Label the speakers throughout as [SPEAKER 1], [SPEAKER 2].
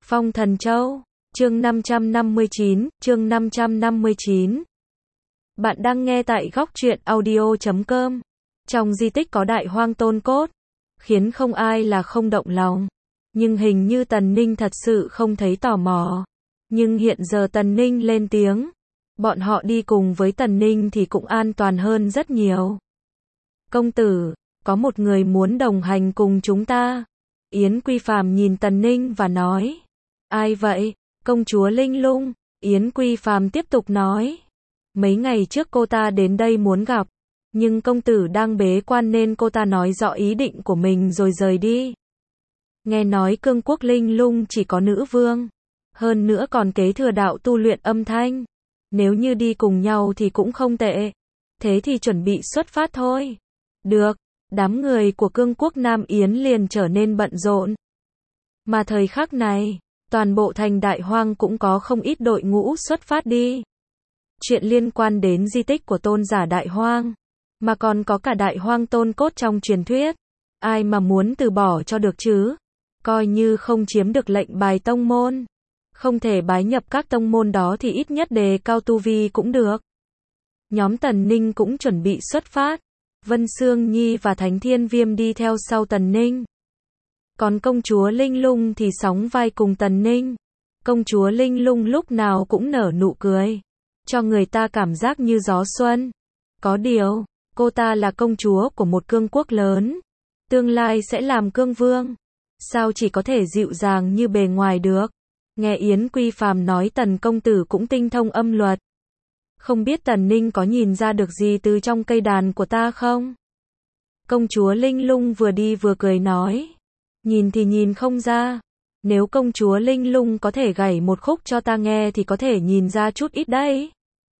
[SPEAKER 1] Phong Thần Châu, chương 559. Bạn đang nghe tại góc truyện audio.com. Trong di tích có Đại Hoang Tôn Cốt, khiến không ai là không động lòng. Nhưng hình như Tần Ninh thật sự không thấy tò mò. Nhưng hiện giờ Tần Ninh lên tiếng. Bọn họ đi cùng với Tần Ninh thì cũng an toàn hơn rất nhiều. Công tử, có một người muốn đồng hành cùng chúng ta. Yến Quy Phàm nhìn Tần Ninh và nói. Ai vậy? Công chúa Linh Lung. Yến Quy Phàm tiếp tục nói. Mấy ngày trước cô ta đến đây muốn gặp. Nhưng công tử đang bế quan nên cô ta nói rõ ý định của mình rồi rời đi. Nghe nói cương quốc Linh Lung chỉ có nữ vương. Hơn nữa còn kế thừa đạo tu luyện âm thanh. Nếu như đi cùng nhau thì cũng không tệ. Thế thì chuẩn bị xuất phát thôi. Được, đám người của cương quốc Nam Yến liền trở nên bận rộn. Mà thời khắc này, toàn bộ thành Đại Hoang cũng có không ít đội ngũ xuất phát đi. Chuyện liên quan đến di tích của tôn giả Đại Hoang, mà còn có cả Đại Hoang Tôn Cốt trong truyền thuyết. Ai mà muốn từ bỏ cho được chứ? Coi như không chiếm được lệnh bài tông môn, không thể bái nhập các tông môn đó thì ít nhất đề cao tu vi cũng được. Nhóm Tần Ninh cũng chuẩn bị xuất phát. Vân Sương Nhi và Thánh Thiên Viêm đi theo sau Tần Ninh. Còn công chúa Linh Lung thì sóng vai cùng Tần Ninh. Công chúa Linh Lung lúc nào cũng nở nụ cười, cho người ta cảm giác như gió xuân. Có điều, cô ta là công chúa của một cương quốc lớn, tương lai sẽ làm cương vương. Sao chỉ có thể dịu dàng như bề ngoài được? Nghe Yến Quy Phàm nói Tần công tử cũng tinh thông âm luật. Không biết Tần Ninh có nhìn ra được gì từ trong cây đàn của ta không? Công chúa Linh Lung vừa đi vừa cười nói. Nhìn thì nhìn không ra. Nếu công chúa Linh Lung có thể gảy một khúc cho ta nghe thì có thể nhìn ra chút ít đấy.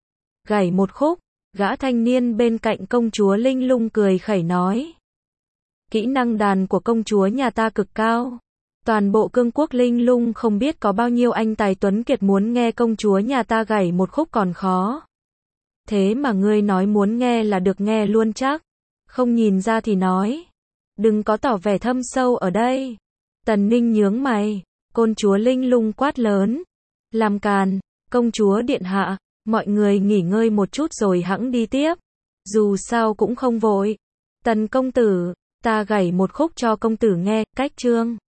[SPEAKER 1] Gảy một khúc, gã thanh niên bên cạnh công chúa Linh Lung cười khẩy nói. Kỹ năng đàn của công chúa nhà ta cực cao. Toàn bộ cương quốc Linh Lung không biết có bao nhiêu anh tài tuấn kiệt muốn nghe công chúa nhà ta gảy một khúc còn khó. Thế mà ngươi nói muốn nghe là được nghe luôn chắc. Không nhìn ra thì nói. Đừng có tỏ vẻ thâm sâu ở đây. Tần Ninh nhướng mày. Công chúa Linh Lung quát lớn. Làm càn, công chúa điện hạ, mọi người nghỉ ngơi một chút rồi hẵng đi tiếp. Dù sao cũng không vội. Tần công tử, ta gảy một khúc cho công tử nghe, cách chương.